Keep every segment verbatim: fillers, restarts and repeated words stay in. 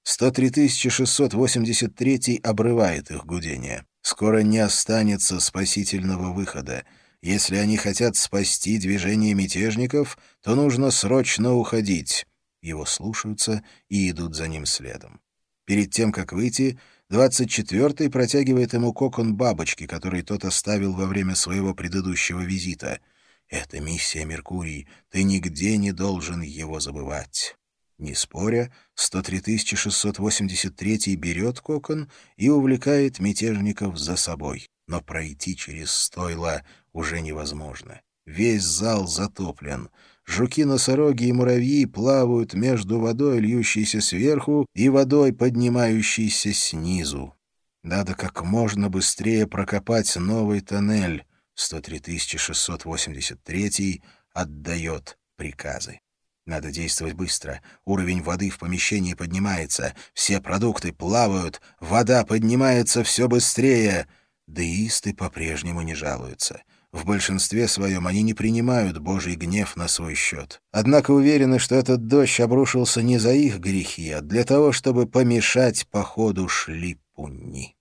сто три тысячи шестьсот восемьдесят третий обрывает их гудение. Скоро не останется спасительного выхода. Если они хотят спасти движение мятежников, то нужно срочно уходить. Его слушаются и идут за ним следом. Перед тем, как выйти, двадцать четвёртый протягивает ему кокон бабочки, который тот оставил во время своего предыдущего визита. «Это миссия, Меркурий. Ты нигде не должен его забывать». Не споря, сто три тысячи шестьсот восемьдесят третий берет кокон и увлекает мятежников за собой. Но пройти через стойло уже невозможно. Весь зал затоплен. Жуки-носороги и муравьи плавают между водой, льющейся сверху, и водой, поднимающейся снизу. Надо как можно быстрее прокопать новый тоннель. сто три тысячи шестьсот восемьдесят третий отдает приказы. Надо действовать быстро. Уровень воды в помещении поднимается. Все продукты плавают. Вода поднимается все быстрее. Деисты по-прежнему не жалуются. В большинстве своем они не принимают Божий гнев на свой счет. Однако уверены, что этот дождь обрушился не за их грехи, а для того, чтобы помешать походу Шлипунни.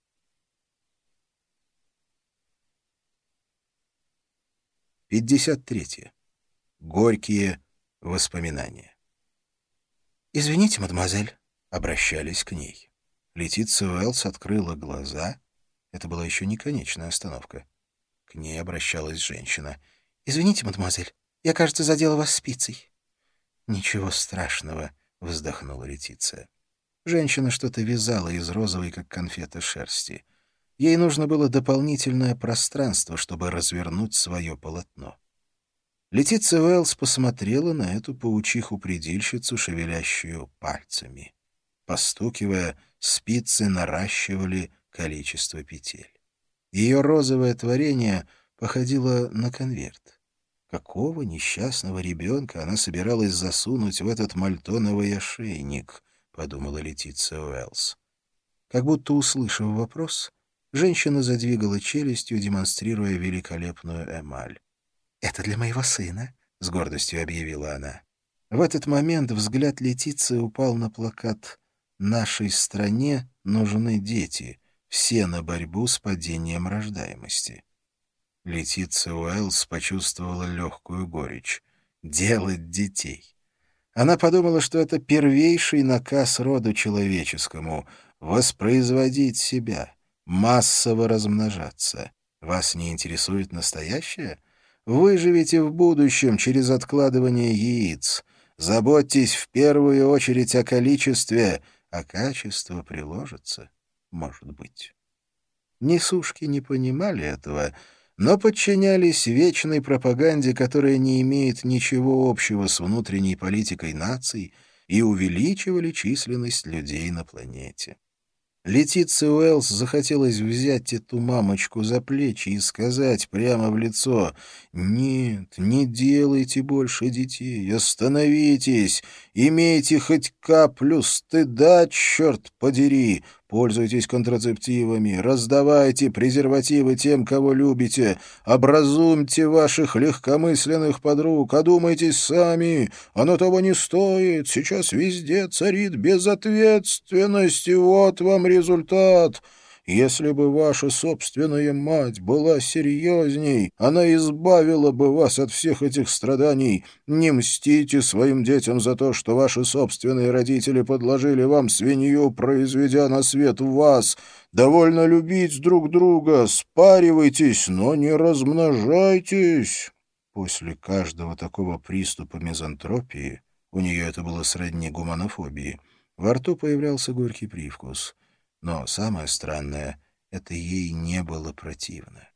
пятьдесят третье. Горькие воспоминания. «Извините, мадемуазель», — обращались к ней. Летиция Уэллс открыла глаза. Это была еще не конечная остановка. К ней обращалась женщина. «Извините, мадемуазель, я, кажется, задела вас спицей». «Ничего страшного», — вздохнула Летиция. Женщина что-то вязала из розовой, как конфета, шерсти. Ей нужно было дополнительное пространство, чтобы развернуть свое полотно. Летиция Уэллс посмотрела на эту паучиху-предильщицу, шевелящую пальцами. Постукивая, спицы наращивали количество петель. Ее розовое творение походило на конверт. Какого несчастного ребенка она собиралась засунуть в этот мальтоновый ошейник, — подумала Летиция Уэллс. Как будто услышав вопрос, женщина задвигала челюстью, демонстрируя великолепную эмаль. «Это для моего сына», — с гордостью объявила она. В этот момент взгляд Летиции упал на плакат «Нашей стране нужны дети. Все на борьбу с падением рождаемости». Летиция Уэллс почувствовала легкую горечь. «Делать детей». Она подумала, что это первейший наказ роду человеческому — воспроизводить себя, массово размножаться. Вас не интересует настоящее? Выживите в будущем через откладывание яиц. Заботьтесь в первую очередь о количестве, а качество приложится, может быть. Несушки не понимали этого, но подчинялись вечной пропаганде, которая не имеет ничего общего с внутренней политикой наций, и увеличивали численность людей на планете. Летиции Уэллс захотелось взять эту мамочку за плечи и сказать прямо в лицо: «Нет, не делайте больше детей, остановитесь, имейте хоть каплю стыда, черт подери, пользуйтесь контрацептивами, раздавайте презервативы тем, кого любите, образумьте ваших легкомысленных подруг, одумайтесь сами, оно того не стоит, сейчас везде царит безответственность, и вот вам результат». Если бы ваша собственная мать была серьезней, она избавила бы вас от всех этих страданий. Не мстите своим детям за то, что ваши собственные родители подложили вам свинью, произведя на свет вас. Довольно любить друг друга, спаривайтесь, но не размножайтесь». После каждого такого приступа мизантропии, у нее это было сродни гуманофобии, во рту появлялся горький привкус. Но самое странное — это ей не было противно.